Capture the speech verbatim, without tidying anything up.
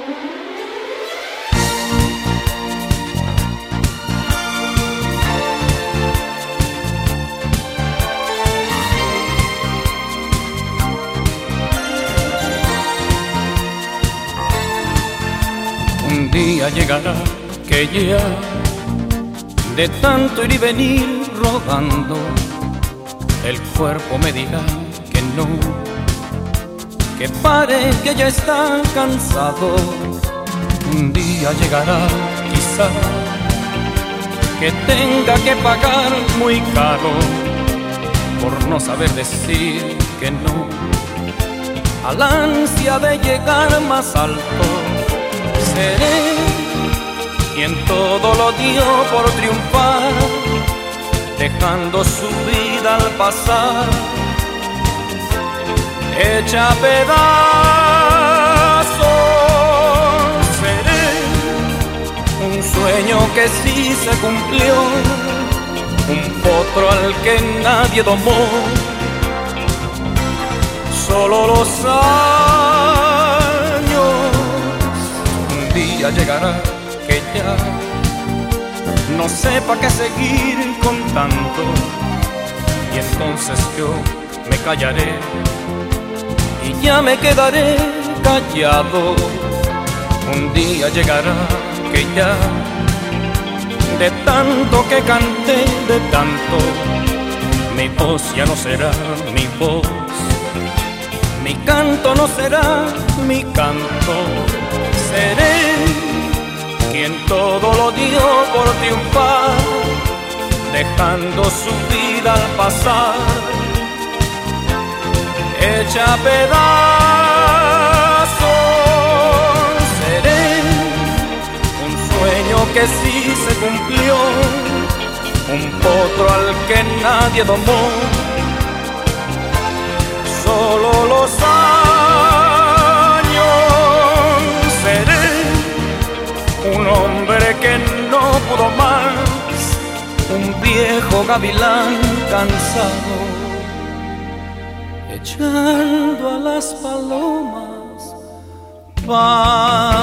Un día llegará que ya de tanto ir y venir rodando el cuerpo me dirá que no, que pare, que ya está cansado. Un día llegará quizá que tenga que pagar muy caro por no saber decir que no a la ansia de llegar más alto. Seré quien todo lo dio por triunfar, dejando su vida al pasar, hecha a pedazos. Seré un sueño que sí se cumplió, un potro al que nadie domó. Solo los años, un día llegará que ya no sepa qué seguir contando, y entonces yo me callaré y ya me quedaré callado. Un día llegará que ya de tanto que canté, de tanto, mi voz ya no será mi voz, mi canto no será mi canto. Seré quien todo lo dio por triunfar, dejando su vida al pasar, hecha a pedazos. Seré un sueño que sí se cumplió, un potro al que nadie domó. Solo los años. Seré un hombre que no pudo más, un viejo gavilán cansado, echando a las palomas. Pa